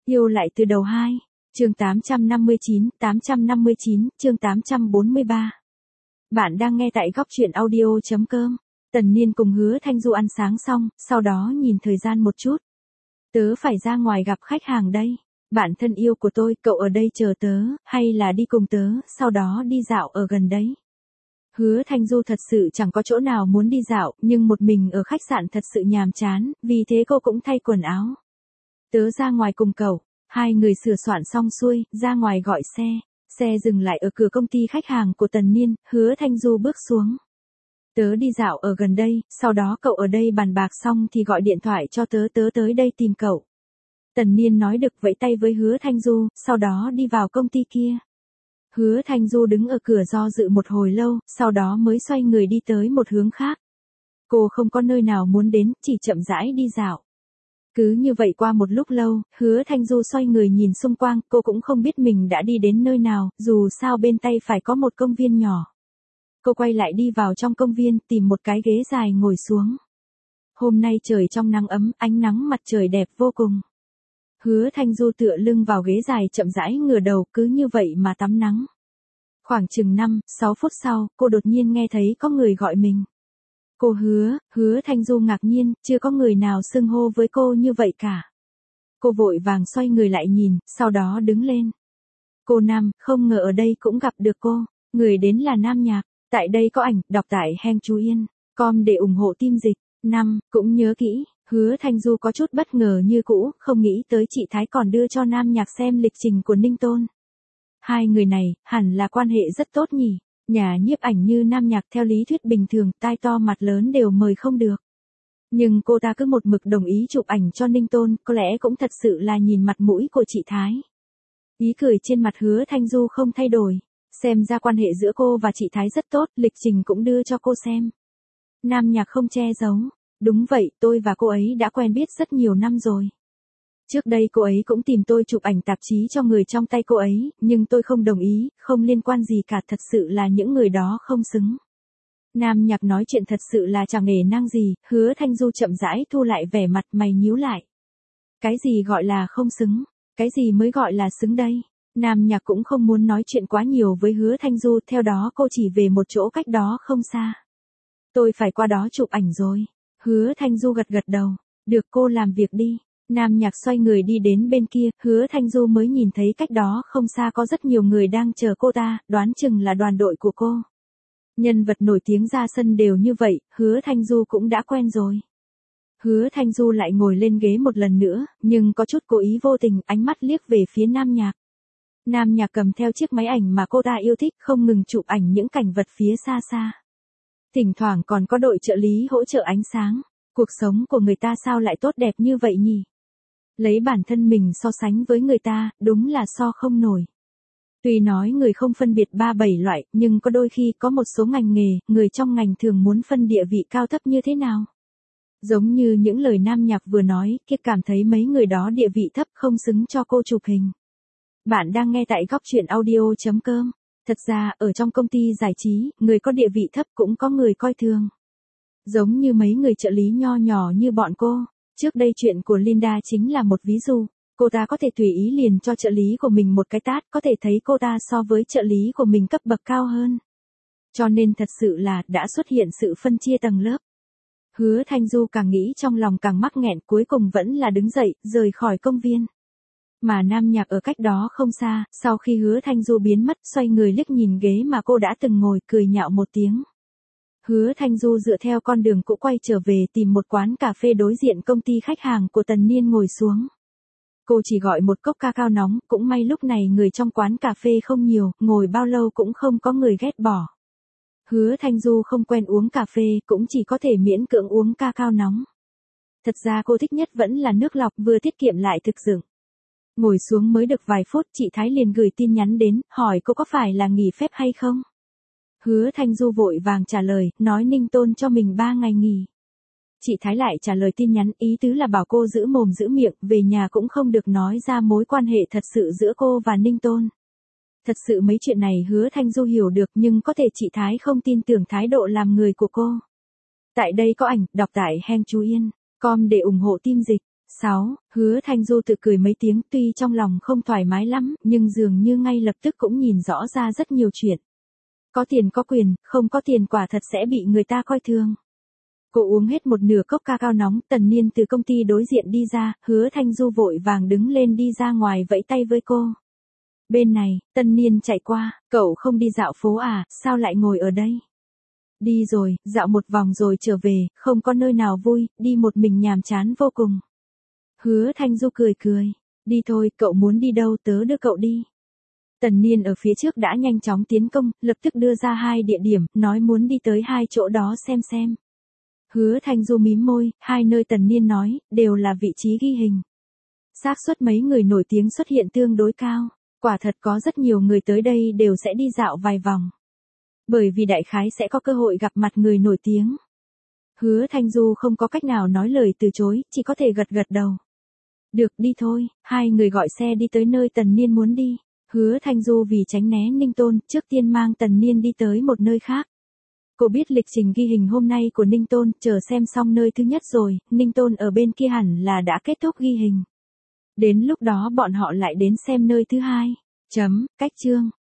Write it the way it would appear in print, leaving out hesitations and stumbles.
Yêu lại từ đầu 2, chương 859, chương 843. Bạn đang nghe tại góc truyện audio.com. Tần Niên cùng Hứa Thanh Du ăn sáng xong, sau đó nhìn thời gian một chút. Tớ phải ra ngoài gặp khách hàng đây. Bạn thân yêu của tôi, cậu ở đây chờ tớ, hay là đi cùng tớ, sau đó đi dạo ở gần đấy. Hứa Thanh Du thật sự chẳng có chỗ nào muốn đi dạo, nhưng một mình ở khách sạn thật sự nhàm chán, vì thế cô cũng thay quần áo. Tớ ra ngoài cùng cậu. Hai người sửa soạn xong xuôi, ra ngoài gọi xe. Xe dừng lại ở cửa công ty khách hàng của Tần Niên, Hứa Thanh Du bước xuống. Tớ đi dạo ở gần đây, sau đó cậu ở đây bàn bạc xong thì gọi điện thoại cho tớ tới đây tìm cậu. Tần Niên nói được vẫy tay với Hứa Thanh Du, sau đó đi vào công ty kia. Hứa Thanh Du đứng ở cửa do dự một hồi lâu, sau đó mới xoay người đi tới một hướng khác. Cô không có nơi nào muốn đến, chỉ chậm rãi đi dạo. Cứ như vậy qua một lúc lâu, Hứa Thanh Du xoay người nhìn xung quanh, cô cũng không biết mình đã đi đến nơi nào, dù sao bên tay phải có một công viên nhỏ. Cô quay lại đi vào trong công viên, tìm một cái ghế dài ngồi xuống. Hôm nay trời trong nắng ấm, ánh nắng mặt trời đẹp vô cùng. Hứa Thanh Du tựa lưng vào ghế dài chậm rãi ngửa đầu, cứ như vậy mà tắm nắng. Khoảng chừng 5-6 phút sau, cô đột nhiên nghe thấy có người gọi mình. Cô Hứa Thanh Du ngạc nhiên, chưa có người nào xưng hô với cô như vậy cả. Cô vội vàng xoay người lại nhìn, sau đó đứng lên. Cô Nam, không ngờ ở đây cũng gặp được cô, người đến là Nam Nhạc, tại đây có ảnh, đọc tại Heng Chú Yên, com để ủng hộ team dịch, cũng nhớ kỹ, Hứa Thanh Du có chút bất ngờ như cũ, không nghĩ tới chị Thái còn đưa cho Nam Nhạc xem lịch trình của Ninh Tôn. Hai người này, hẳn là quan hệ rất tốt nhỉ. Nhà nhiếp ảnh như Nam Nhạc theo lý thuyết bình thường, tai to mặt lớn đều mời không được. Nhưng cô ta cứ một mực đồng ý chụp ảnh cho Ninh Tôn, có lẽ cũng thật sự là nhìn mặt mũi của chị Thái. Ý cười trên mặt Hứa Thanh Du không thay đổi. Xem ra quan hệ giữa cô và chị Thái rất tốt, lịch trình cũng đưa cho cô xem. Nam Nhạc không che giấu. Đúng vậy, tôi và cô ấy đã quen biết rất nhiều năm rồi. Trước đây cô ấy cũng tìm tôi chụp ảnh tạp chí cho người trong tay cô ấy, nhưng tôi không đồng ý, không liên quan gì cả, thật sự là những người đó không xứng. Nam Nhạc nói chuyện thật sự là chẳng nể nang gì, Hứa Thanh Du chậm rãi thu lại vẻ mặt mày nhíu lại. Cái gì gọi là không xứng, cái gì mới gọi là xứng đây? Nam Nhạc cũng không muốn nói chuyện quá nhiều với Hứa Thanh Du, theo đó cô chỉ về một chỗ cách đó không xa. Tôi phải qua đó chụp ảnh rồi. Hứa Thanh Du gật đầu, được cô làm việc đi. Nam Nhạc xoay người đi đến bên kia, Hứa Thanh Du mới nhìn thấy cách đó không xa có rất nhiều người đang chờ cô ta, đoán chừng là đoàn đội của cô. Nhân vật nổi tiếng ra sân đều như vậy, Hứa Thanh Du cũng đã quen rồi. Hứa Thanh Du lại ngồi lên ghế một lần nữa, nhưng có chút cố ý vô tình, ánh mắt liếc về phía Nam Nhạc. Nam Nhạc cầm theo chiếc máy ảnh mà cô ta yêu thích, không ngừng chụp ảnh những cảnh vật phía xa xa. Thỉnh thoảng còn có đội trợ lý hỗ trợ ánh sáng. Cuộc sống của người ta sao lại tốt đẹp như vậy nhỉ? Lấy bản thân mình so sánh với người ta, đúng là so không nổi. Tuy nói người không phân biệt 3-7 loại, nhưng có đôi khi có một số ngành nghề, người trong ngành thường muốn phân địa vị cao thấp như thế nào. Giống như những lời Nam Nhạc vừa nói, kia cảm thấy mấy người đó địa vị thấp không xứng cho cô chụp hình. Bạn đang nghe tại góc truyện audio.com. Thật ra, ở trong công ty giải trí, người có địa vị thấp cũng có người coi thường. Giống như mấy người trợ lý nho nhỏ như bọn cô. Trước đây chuyện của Linda chính là một ví dụ. Cô ta có thể tùy ý liền cho trợ lý của mình một cái tát, có thể thấy cô ta so với trợ lý của mình cấp bậc cao hơn. Cho nên thật sự là đã xuất hiện sự phân chia tầng lớp. Hứa Thanh Du càng nghĩ trong lòng càng mắc nghẹn, cuối cùng vẫn là đứng dậy, rời khỏi công viên. Mà Nam Nhạc ở cách đó không xa, sau khi Hứa Thanh Du biến mất, xoay người liếc nhìn ghế mà cô đã từng ngồi, cười nhạo một tiếng. Hứa Thanh Du dựa theo con đường cũ quay trở về, tìm một quán cà phê đối diện công ty khách hàng của Tần Niên ngồi xuống. Cô chỉ gọi một cốc cacao nóng, cũng may lúc này người trong quán cà phê không nhiều, ngồi bao lâu cũng không có người ghét bỏ. Hứa Thanh Du không quen uống cà phê, cũng chỉ có thể miễn cưỡng uống cacao nóng. Thật ra cô thích nhất vẫn là nước lọc, vừa tiết kiệm lại thực dụng. Ngồi xuống mới được vài phút, chị Thái liền gửi tin nhắn đến, hỏi cô có phải là nghỉ phép hay không. Hứa Thanh Du vội vàng trả lời, nói Ninh Tôn cho mình 3 ngày nghỉ. Chị Thái lại trả lời tin nhắn, ý tứ là bảo cô giữ mồm giữ miệng, về nhà cũng không được nói ra mối quan hệ thật sự giữa cô và Ninh Tôn. Thật sự mấy chuyện này Hứa Thanh Du hiểu được, nhưng có thể chị Thái không tin tưởng thái độ làm người của cô. Tại đây có ảnh, đọc tại Heng Chú Yên, com để ủng hộ team dịch. 6. Hứa Thanh Du tự cười mấy tiếng, tuy trong lòng không thoải mái lắm, nhưng dường như ngay lập tức cũng nhìn rõ ra rất nhiều chuyện. Có tiền có quyền, không có tiền quả thật sẽ bị người ta coi thường. Cô uống hết một nửa cốc ca cao nóng, Tần Niên từ công ty đối diện đi ra, Hứa Thanh Du vội vàng đứng lên đi ra ngoài vẫy tay với cô. Bên này, Tần Niên chạy qua, cậu không đi dạo phố à, sao lại ngồi ở đây? Đi rồi, dạo một vòng rồi trở về, không có nơi nào vui, đi một mình nhàm chán vô cùng. Hứa Thanh Du cười cười, đi thôi, cậu muốn đi đâu tớ đưa cậu đi. Tần Niên ở phía trước đã nhanh chóng tiến công, lập tức đưa ra 2 địa điểm, nói muốn đi tới 2 chỗ đó xem. Hứa Thanh Du mím môi, 2 nơi Tần Niên nói, đều là vị trí ghi hình. Xác suất mấy người nổi tiếng xuất hiện tương đối cao, quả thật có rất nhiều người tới đây đều sẽ đi dạo vài vòng. Bởi vì đại khái sẽ có cơ hội gặp mặt người nổi tiếng. Hứa Thanh Du không có cách nào nói lời từ chối, chỉ có thể gật đầu. Được, đi thôi, 2 người gọi xe đi tới nơi Tần Niên muốn đi. Hứa Thanh Du vì tránh né Ninh Tôn, trước tiên mang Tần Niên đi tới một nơi khác. Cô biết lịch trình ghi hình hôm nay của Ninh Tôn, chờ xem xong nơi thứ nhất rồi, Ninh Tôn ở bên kia hẳn là đã kết thúc ghi hình. Đến lúc đó bọn họ lại đến xem nơi thứ hai. Cách chương.